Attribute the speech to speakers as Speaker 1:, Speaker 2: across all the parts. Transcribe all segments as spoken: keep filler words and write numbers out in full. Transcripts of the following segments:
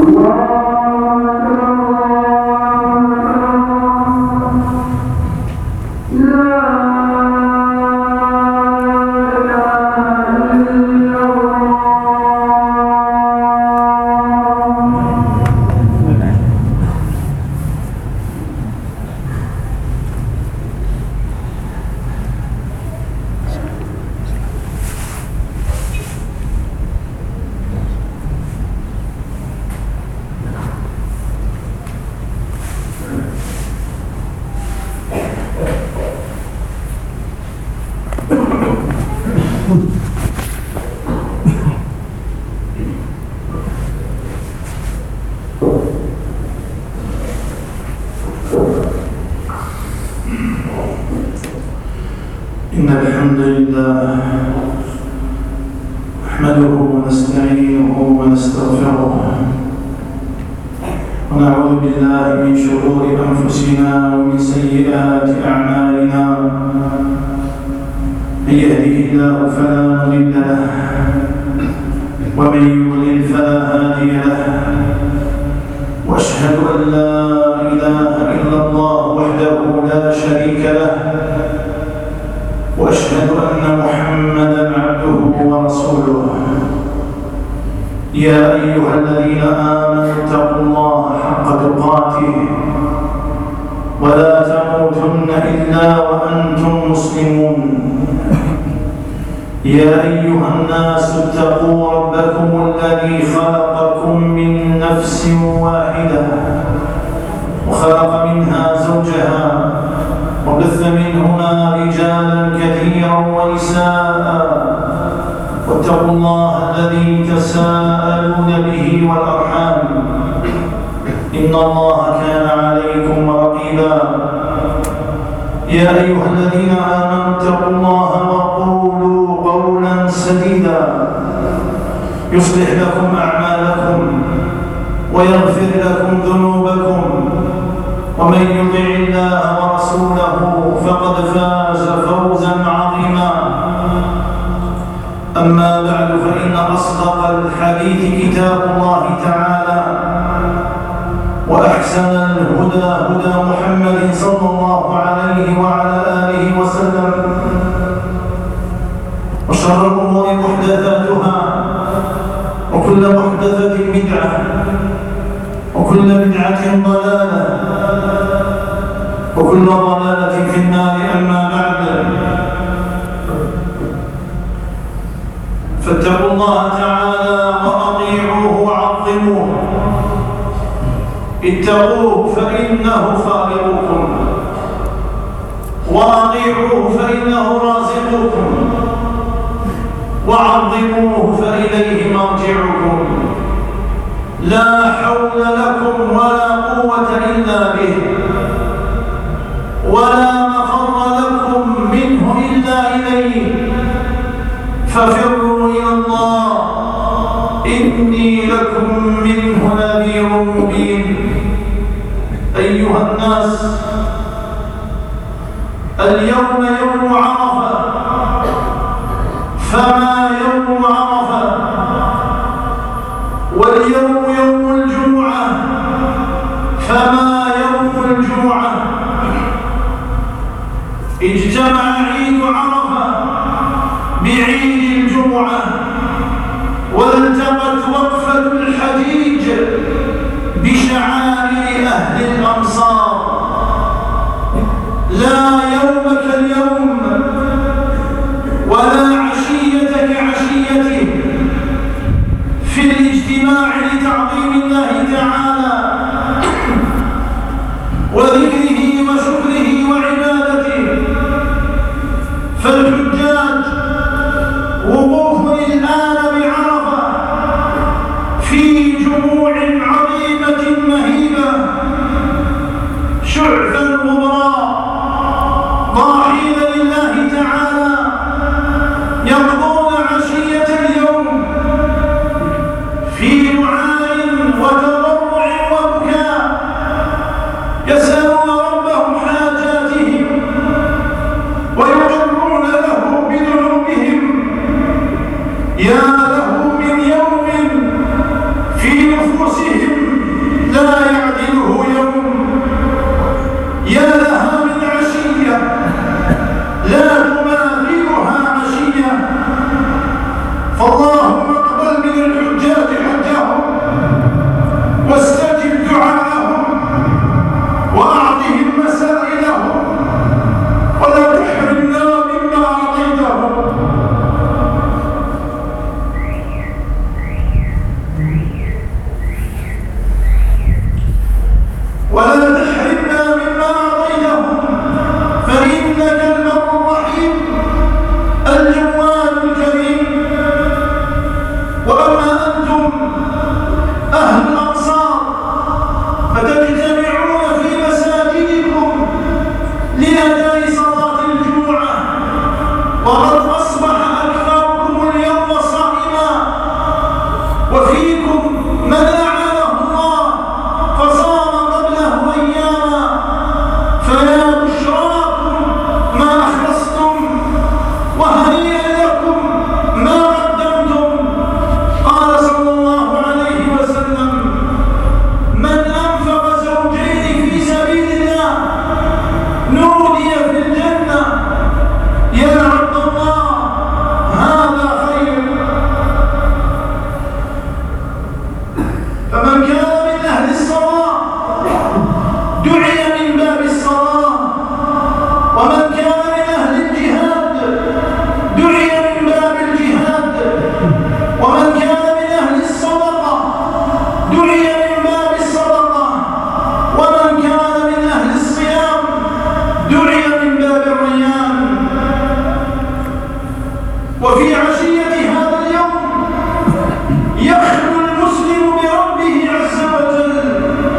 Speaker 1: إن الحمد لله نحمده ونستعينه ونستغفره ونعوذ بالله من شرور أنفسنا ومن سيئات أعمالنا. من يهده الله فلا مضل له ومن يضلل فلا هادي له، وأشهد أن لا إله إلا الله وحده لا شريك له، وأشهد أن محمدًا عبده ورسوله. يا أيها الذين آمنوا اتقوا الله حق تقاته ولا تموتن إلا وأنتم مسلمون. يا أيها الناس اتقوا ربكم الذي خلقكم من نفس واحدة وخلق منها زوجها وبث منهما رجالا كثيرا ونساء، واتقوا الله الذي تساءلون به والأرحام إن الله كان عليكم رقيبا. يا أيها الذين آمنوا اتقوا الله وقولوا قولا سديدا يصلح لكم أعمالكم ويغفر لكم ذنوبكم، ومن يطع الله ورسوله فقد فاز فوزا عظيما. أما بعد، فإن أصدق الحديث كتاب الله تعالى، وأحسن الهدى هدى محمد صلى الله عليه وعلى آله وسلم، وشر الأمور محدثاتها، وكل محدثة بدعة، وكل بدعة ضلالة، وكل ضلالة في النار. أما بعد، فاتقوا الله تعالى وأطيعوه وعظموه. اتقوه فإنه خالقكم، وأطيعوه فإنه رازقكم، وعظموه فإليه مرجعكم. لا حول لكم ولا قوة إلا به، ولا مفر لكم منه إلا إليه، ففروا إلى الله إني لكم منه نذير مبين. أيها الناس، اليوم يوم عرفة، فما يوم عرفة؟ واليوم يوم الجمعة، فما يوم الجمعة؟ اجتمع عيد عرفة بعيد الجمعة، والتقت وقفة الحجيج بشعائر أهل الأمصار. لا يوم كاليوم، ولا عشية كعشيته في الاجتماع لتعظيم الله تعالى وذكره وشكره وعبادته. فالحجاج وقوف الآن بعرفة في جموع عظيمة مهيبة، شعثا غبراء ضاحين لله تعالى، يقضون عشية اليوم في دعاء وتضرع وبكاء، يسألون ربهم حاجاتهم ويقرون له بذنوبهم. يا له من يوم في نفوسهم كان من أهل الصلاة دعي من باب الصلاة، ومن كان من أهل الجهاد دعي من باب الجهاد، ومن كان من أهل الصدقة دعي من باب الصدقة، ومن كان من أهل الصيام دعي من باب الريان. وفي عشية هذا اليوم يخلو المسلم بربه عز وجل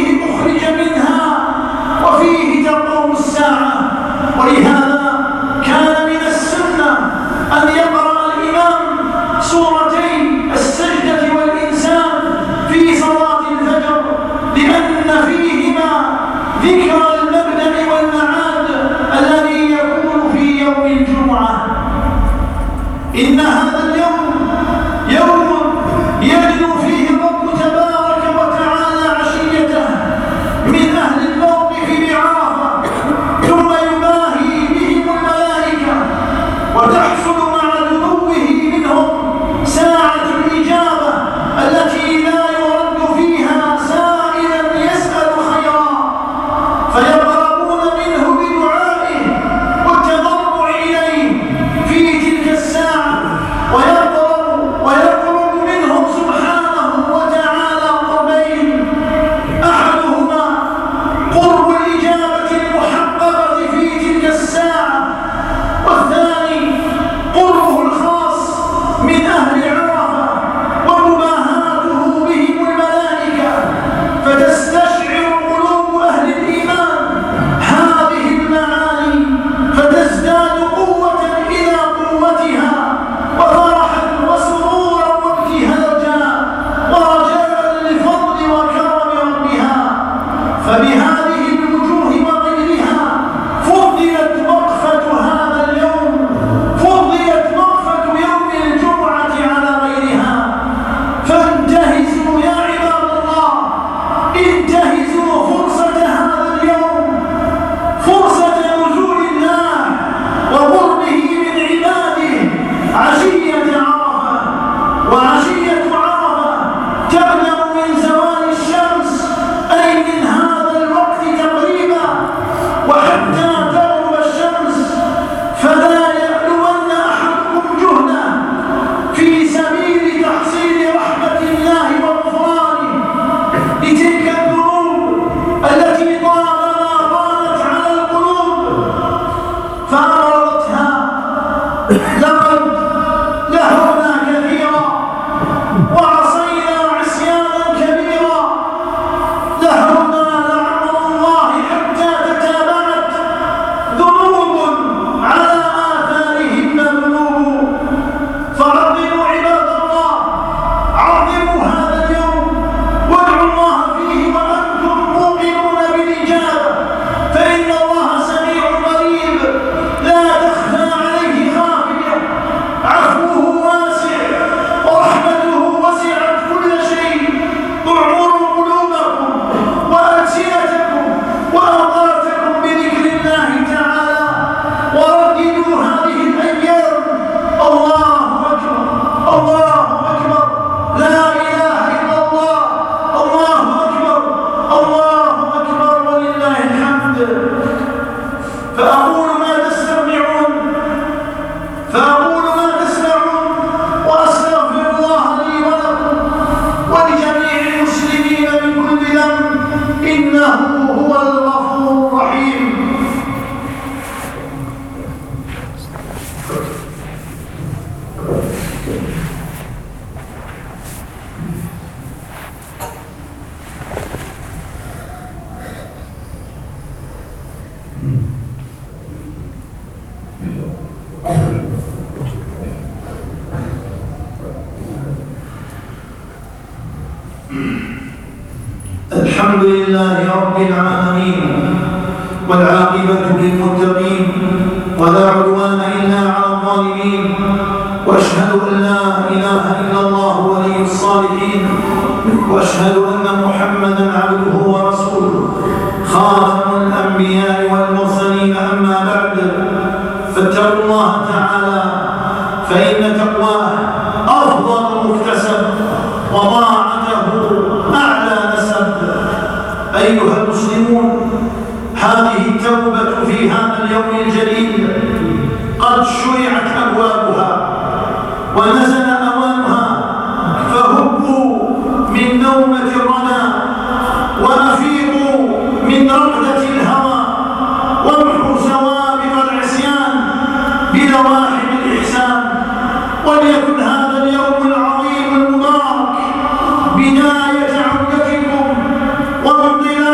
Speaker 1: وفيه أخرج منها وفيه تقوم الساعة. ولهذا كان من السنة أن يقرأ الإمام سورتي السجدة والإنسان في صلاة الفجر، لأن فيهما ذكر المبدأ والمعاد الذي يكون في يوم الجمعة. إن هذا اليوم يوم يجد فيه الرب تبارك وتعالى عشيته من أهل الموقف بعرفة، ثم يباهي بهم الملائكة وتحصل مع دنوه منهم ساعة الإجابة التي لا يرد فيها سائلا يسأل خيرا، فيقربون منه بدعائه والتضرع إليه في تلك الساعة، ويقرب ويقرب منهم سبحانه وتعالى قربين: أحدهما قرب الإجابة المحققة في تلك الساعة، والثاني قربه الخاص من أهل عرفة ومباهاته بهم الملائكة، فتستشعر قلوب أهل الإيمان هذه المعاني فتزداد قوة إلى قوتها، وفرحا وسرورا وابتهاجا ورجاء لفضل وكرم ربها. فبهذه الوجوه وغيرها فضلت وقفة هذا اليوم، فضلت وقفة يوم الجمعة على غيرها. فانتهزوا يا عباد الله، انتهزوا فرصة هذا اليوم، فرصة نزول الله وقربه من عباده عشية عرفة. وعشية عرفة تبدأ من زوال الشمس، أي من هذا الوقت تقريبا، وحتى تغرب الشمس. فلا يألون أحدكم جهدا في سبيل تحصيل رحمة الله وغفرانه لتلك الذنوب التي طالما طالت على القلوب فأمرتها. لقد لهونا كثيرا وعصينا عصيانا كبيرا، لهونا لعنة الله حتى تتابعت ذنوب على آثارهن ذنوب. فعظموا عباد الله، عظموا هذا اليوم وادعوا الله فيه وأنتم موقنون بالإجابة، فإن الله سميع قريب لا تخفى عليه خافية. عفوه واسع ورحمته وسعت كل شيء. اعمروا قلوبكم وألسنتكم وأوقاتكم بذكر الله تعالى، ورددوا هذه الأيام: الله أكبر، الله أكبر، لا إله إلا الله، الله أكبر، الله أكبر ولله الحمد. فأقول ما تستمعون فأقول ما تسمعون وأستغفر الله لي ولكم ولجميع المسلمين من كل ذنب، إنه هو الغفور الرحيم. الحمد لله رب العالمين، والعاقبة للمتقين، ولا عدوان إلا على الظالمين. وأشهد أن لا إله إلا الله ولي الصالحين، وأشهد أن محمدا عبده ورسوله خاتم الأنبياء والمرسلين. أما بعد، فاتقوا الله تعالى، فإن تقواه أفضل مكتسب وطاعته أعلى نسب. أيها المسلمون، هذه التوبة في هذا اليوم الجليل قد شرعت أبوابها ونزل أوانها، فهبوا من نومة الردى وأفيقوا من رقدة الهوى، وامحوا سوابق العصيان بلواحم الإحسان. وليكن هذا اليوم العظيم المبارك بداية عودتكم وانطلاقكم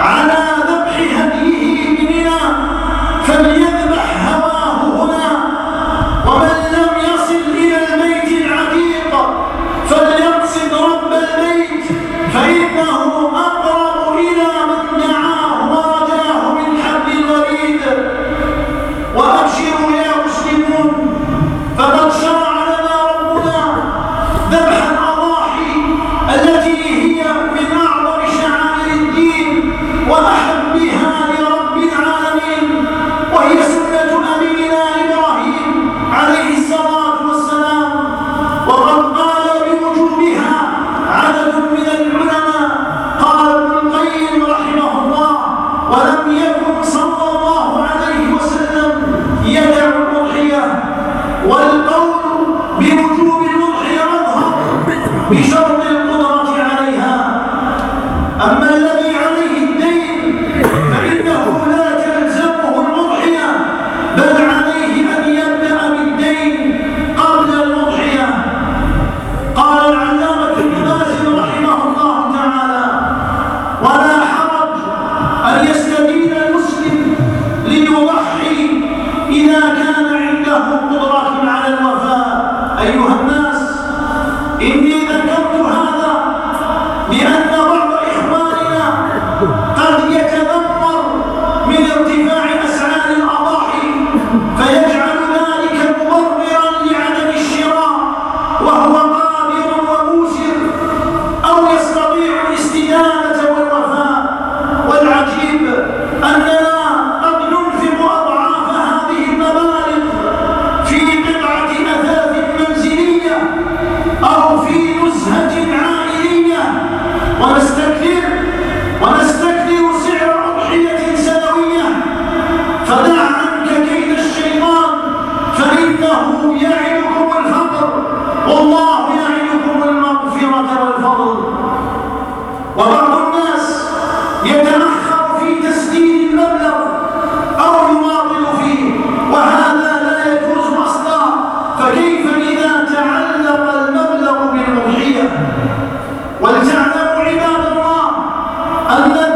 Speaker 1: على ذبح هديه بمنى فليذبح هواه هنا، ومن لم يصل إلى البيت العتيق فليقصد رب البيت فإنه أقرب إلى من دعاه ورجاه من حبل الوريد. وأبشروا يا مسلمون، فقد شرع لنا ربنا ذبح الأضاحي التي هي من أعظم شعائر الدين وأحبها لرب العالمين، وهي سنة أبينا إبراهيم عليه الصلاة والسلام. وقد قال بوجوبها عدد من العلماء، قال ابن القيم رحمه الله: ولم يكن صلى الله عليه وسلم يدع الأضحية، والقول بوجوب الأضحية مظهر بشرط القدرة عليها. أما الذي عليه الدين فإنه لا تلزمه الأضحية، بل عليه أن يبدأ بالدين قبل الأضحية. قال العلامة ابن باز رحمه الله تعالى: ولا حرج أن يستدين المسلم ليضحي إذا كان عنده قدرة على الوفاء. أيها الناس، إني ذكرت هذا لأن بعض إخواننا قد يتذمر من ارتفاع أسعار الأضاحي فيجعل ذلك مبررا لعدم الشراء وهو قادر وموسر أو يستطيع الاستدامة والوفاء. والعجيب أننا قد ننفق أضعاف هذه المبالغ في قطعة أثاث منزلية أو في نزهة عائلية، ونستكثر ونستكثر سعر أضحية سنوية. فدع عنك كيد الشيطان فإنه يعدكم الفقر والله يعدكم المغفرة والفضل. وبعض الناس يتأخر في تسديد المبلغ أو يماطل فيه، وهذا لا يجوز أصلا، فكيف إذا تعلق المبلغ بالأضحية؟ ولتعلموا عباد الله أن